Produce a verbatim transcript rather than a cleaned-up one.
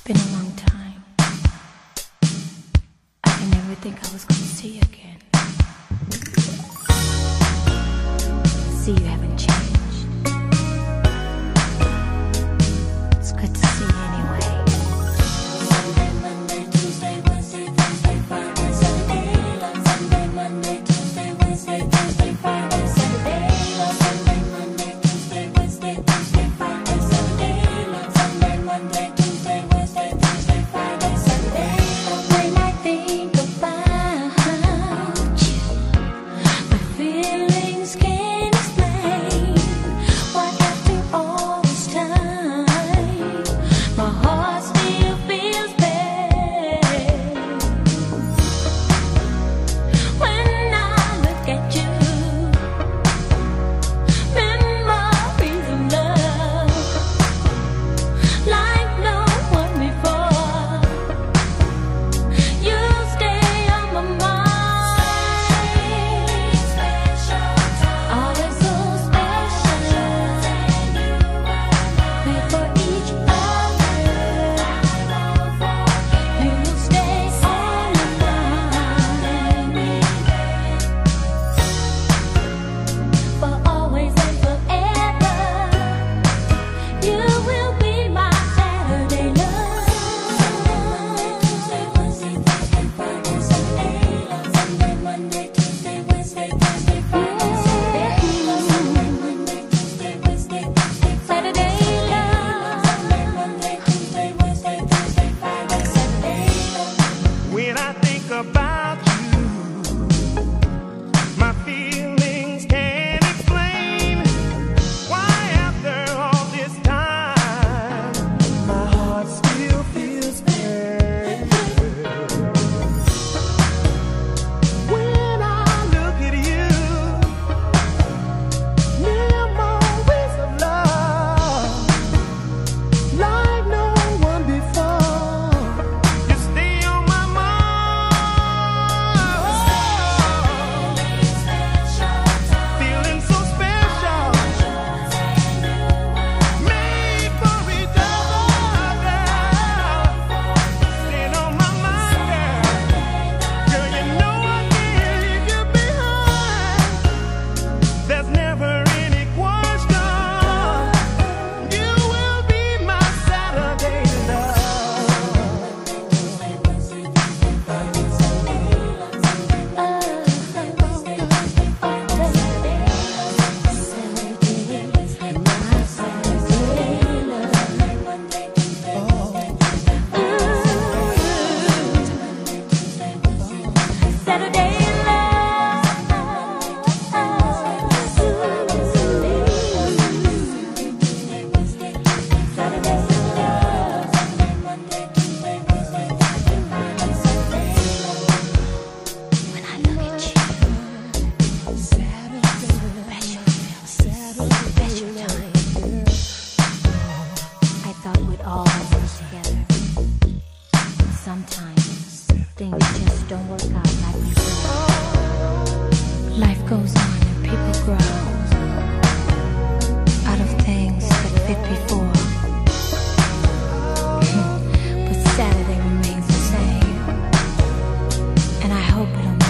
been a long time. I didn't ever think I was gonna see you again. See, you haven't changed. It's good to see you anyway. Sunday, Monday, Tuesday, Wednesday, Thursday, Friday, Saturday. Sunday, Monday, Tuesday, Wednesday, Thursday, Friday, Saturday. Sunday, Monday, Tuesday, Wednesday, Thursday, Friday, Saturday. Sunday, Monday, Tuesday, Wednesday, Thursday, Friday, Saturday. When I think about you, my feelings can't explain what after all this time, my heart still feels pain. When I look at you, memories of love, like no one before. You stay on my mind, always so special. Made for each other, you will stay on my mind, for always and forever. You will be my Saturday love. Sunday, Monday, Tuesday, Wednesday, Thursday, Friday, Saturday. Sunday, Monday, Tuesday, Wednesday, Thursday, Friday, Saturday. Monday, Tuesday, Wednesday, Thursday, Friday, Saturday. When I think about you, my feelings can't explain why after all this time, my heart still feels pain. When I look at you, memories of love, like no one before. You stay on my mind, feeling so special, made for each other. Staying on my mind, girl. Girl, you know I can't leave you behind. There's never any question. You will be my Saturday love. Saturday When I look at you, special, special time. I thought we'd always be together. Sometimes things just don't work out like we thought. Life goes on and people grow out of things that fit before. But Saturday remains the same, and I hope it'll